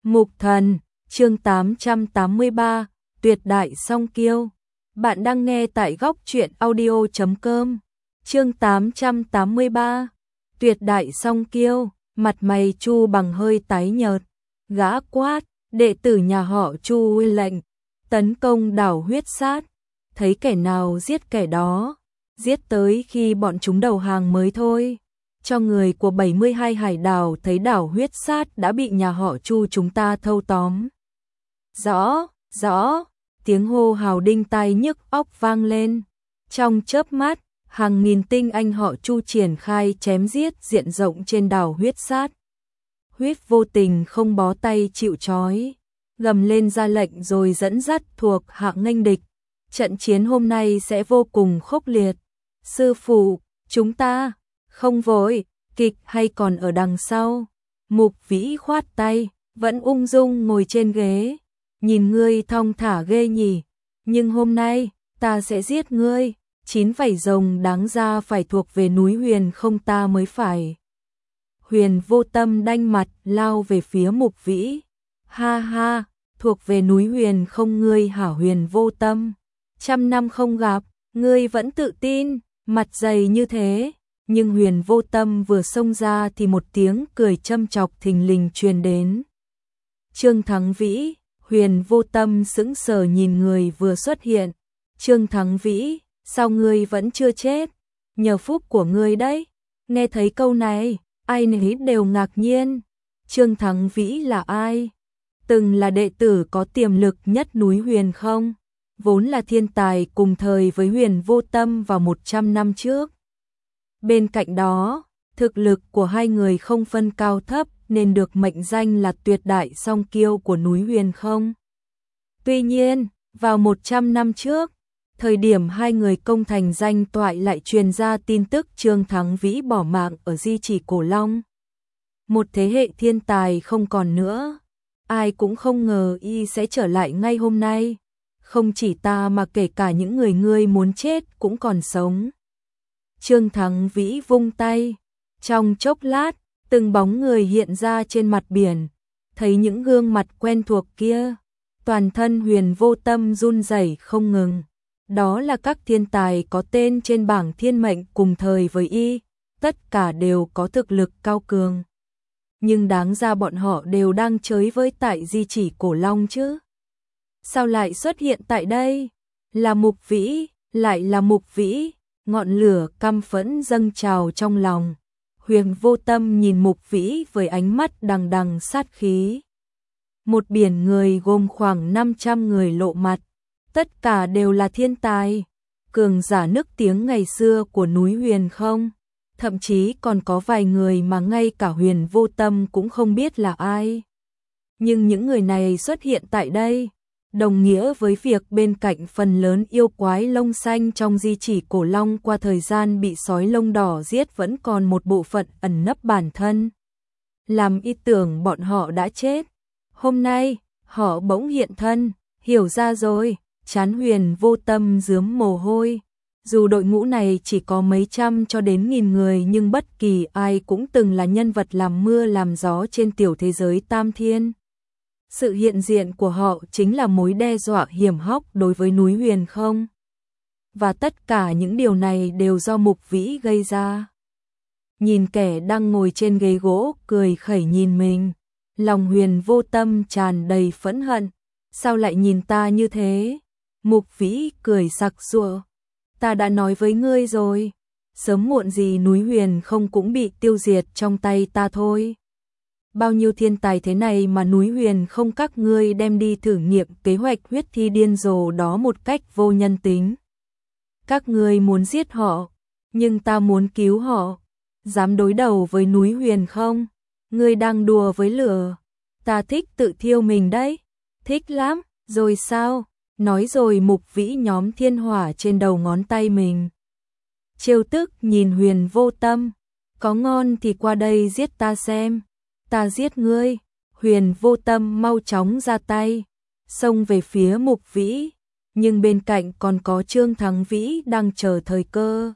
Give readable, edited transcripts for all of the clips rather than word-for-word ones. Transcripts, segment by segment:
Mục Thần, chương 883, Tuyệt đại song kiêu. Bạn đang nghe tại góc truyện audio.com. Chương 883, Tuyệt đại song kiêu. Mặt mày Chu Bằng hơi tái nhợt, gã quát, đệ tử nhà họ Chu lệnh tấn công đảo huyết sát, thấy kẻ nào giết kẻ đó, giết tới khi bọn chúng đầu hàng mới thôi. Cho người của 72 hải đảo thấy đảo huyết sát đã bị nhà họ Chu chúng ta thâu tóm. Rõ, rõ, tiếng hô hào đinh tai nhức óc vang lên. Trong chớp mắt, hàng nghìn tinh anh họ Chu triển khai chém giết diện rộng trên đảo huyết sát. Huyết vô tình không bó tay chịu trói, gầm lên ra lệnh rồi dẫn dắt thuộc hạ nghênh địch. Trận chiến hôm nay sẽ vô cùng khốc liệt. Sư phụ, chúng ta không vội, kịch hay còn ở đằng sau. Mục Vĩ khoát tay, vẫn ung dung ngồi trên ghế. Nhìn ngươi thong thả ghê nhỉ, nhưng hôm nay ta sẽ giết ngươi. 9 vảy rồng đáng ra phải thuộc về núi Huyền không ta mới phải. Huyền Vô Tâm đanh mặt lao về phía Mục Vĩ. Ha ha, thuộc về núi Huyền không ngươi hả Huyền Vô Tâm? 100 năm không gặp, ngươi vẫn tự tin, mặt dày như thế. Nhưng Huyền Vô Tâm vừa xông ra thì một tiếng cười châm chọc thình lình truyền đến. Trương Thắng Vĩ. Huyền Vô Tâm sững sờ nhìn người vừa xuất hiện. Trương Thắng Vĩ, sao ngươi vẫn chưa chết? Nhờ phúc của ngươi đấy. Nghe thấy câu này, ai nấy đều ngạc nhiên. Trương Thắng Vĩ là ai? Từng là đệ tử có tiềm lực nhất núi Huyền không? Vốn là thiên tài cùng thời với Huyền Vô Tâm vào 100 năm trước. Bên cạnh đó, thực lực của hai người không phân cao thấp nên được mệnh danh là tuyệt đại song kiêu của núi Huyền không. Tuy nhiên, vào 100 năm trước, thời điểm hai người công thành danh toại lại truyền ra tin tức Trương Thắng Vĩ bỏ mạng ở di chỉ Cổ Long. Một thế hệ thiên tài không còn nữa, ai cũng không ngờ y sẽ trở lại ngay hôm nay. Không chỉ ta mà kể cả những người ngươi muốn chết cũng còn sống. Trương Thắng Vĩ vung tay, trong chốc lát, từng bóng người hiện ra trên mặt biển, thấy những gương mặt quen thuộc kia, toàn thân Huyền Vô Tâm run rẩy không ngừng. Đó là các thiên tài có tên trên bảng thiên mệnh cùng thời với y, tất cả đều có thực lực cao cường. Nhưng đáng ra bọn họ đều đang chơi với tại di chỉ Cổ Long chứ. Sao lại xuất hiện tại đây? Là Mục Vĩ, lại là Mục Vĩ, ngọn lửa căm phẫn dâng trào trong lòng. Huyền Vô Tâm nhìn Mục Vĩ với ánh mắt đằng đằng sát khí. Một biển người gồm khoảng 500 người lộ mặt, tất cả đều là thiên tài, cường giả nức tiếng ngày xưa của núi Huyền không, thậm chí còn có vài người mà ngay cả Huyền Vô Tâm cũng không biết là ai. Nhưng những người này xuất hiện tại đây, đồng nghĩa với việc bên cạnh phần lớn yêu quái lông xanh trong di chỉ Cổ Long qua thời gian bị sói lông đỏ giết vẫn còn một bộ phận ẩn nấp bản thân, làm y tưởng bọn họ đã chết. Hôm nay, họ bỗng hiện thân, hiểu ra rồi, trán Huyền Vô Tâm rướm mồ hôi. Dù đội ngũ này chỉ có mấy trăm cho đến nghìn người nhưng bất kỳ ai cũng từng là nhân vật làm mưa làm gió trên tiểu thế giới Tam Thiên. Sự hiện diện của họ chính là mối đe dọa hiểm hóc đối với núi Huyền không. Và tất cả những điều này đều do Mục Vĩ gây ra. Nhìn kẻ đang ngồi trên ghế gỗ cười khẩy nhìn mình, lòng Huyền Vô Tâm tràn đầy phẫn hận. Sao lại nhìn ta như thế? Mục Vĩ cười sặc sụa. Ta đã nói với ngươi rồi, sớm muộn gì núi Huyền không cũng bị tiêu diệt trong tay ta thôi. Bao nhiêu thiên tài thế này mà núi Huyền không các ngươi đem đi thử nghiệm kế hoạch huyết thi điên rồ đó một cách vô nhân tính. Các ngươi muốn giết họ, nhưng ta muốn cứu họ. Dám đối đầu với núi Huyền không? Ngươi đang đùa với lửa. Ta thích tự thiêu mình đấy. Thích lắm, rồi sao? Nói rồi Mục Vĩ nhóm thiên hỏa trên đầu ngón tay mình. Trêu tức nhìn Huyền Vô Tâm. Có ngon thì qua đây giết ta xem. Ta giết ngươi. Huyền Vô Tâm mau chóng ra tay, xông về phía Mục Vĩ. Nhưng bên cạnh còn có Trương Thắng Vĩ đang chờ thời cơ.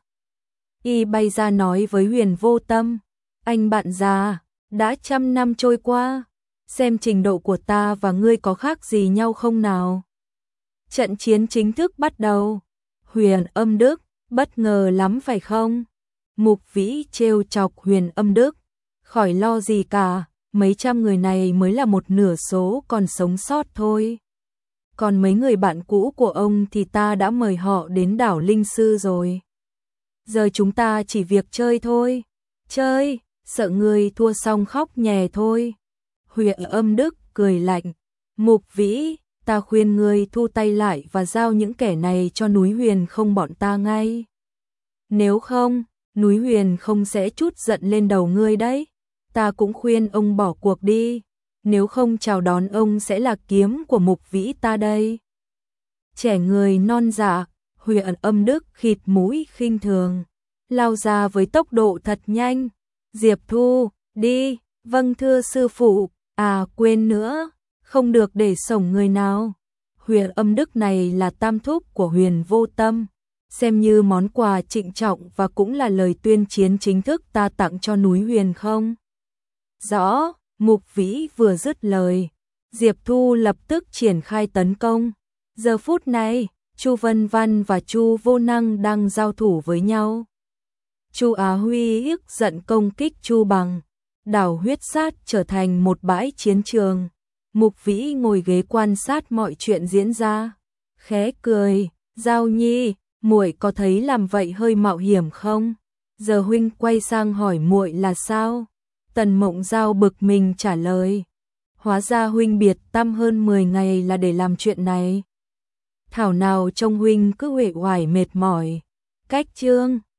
Y bay ra nói với Huyền Vô Tâm. Anh bạn già, đã 100 năm trôi qua, xem trình độ của ta và ngươi có khác gì nhau không nào. Trận chiến chính thức bắt đầu. Huyền Âm Đức, bất ngờ lắm phải không? Mục Vĩ trêu chọc Huyền Âm Đức, khỏi lo gì cả, mấy trăm người này mới là một nửa số còn sống sót thôi. Còn mấy người bạn cũ của ông thì ta đã mời họ đến đảo Linh Sư rồi. Giờ chúng ta chỉ việc chơi thôi. Chơi, sợ ngươi thua xong khóc nhè thôi. Huyền Âm Đức cười lạnh. Mục Vĩ, ta khuyên ngươi thu tay lại và giao những kẻ này cho núi Huyền không bọn ta ngay. Nếu không, núi Huyền không sẽ trút giận lên đầu ngươi đấy. Ta cũng khuyên ông bỏ cuộc đi. Nếu không chào đón ông sẽ là kiếm của Mục Vĩ ta đây. Trẻ người non dạ, Huyền Âm Đức khịt mũi khinh thường, lao ra với tốc độ thật nhanh. Diệp Thu, đi, vâng thưa sư phụ, à quên nữa, không được để sổng người nào. Huyền Âm Đức này là tam thúc của Huyền Vô Tâm, xem như món quà trịnh trọng và cũng là lời tuyên chiến chính thức ta tặng cho núi Huyền không? Rõ, Mục Vĩ vừa dứt lời, Diệp Thu lập tức triển khai tấn công. Giờ phút này, Chu Vân Văn và Chu Vô Năng đang giao thủ với nhau. Chu Á Huy ức giận công kích Chu Bằng, đảo huyết sát trở thành một bãi chiến trường. Mục Vĩ ngồi ghế quan sát mọi chuyện diễn ra, khẽ cười, Giao Nhi, muội có thấy làm vậy hơi mạo hiểm không? Giờ huynh quay sang hỏi muội là sao? Tần Mộng Giao bực mình trả lời, hóa ra huynh biệt tâm hơn 10 ngày là để làm chuyện này. Thảo nào trông huynh cứ uể oải mệt mỏi. Cách chương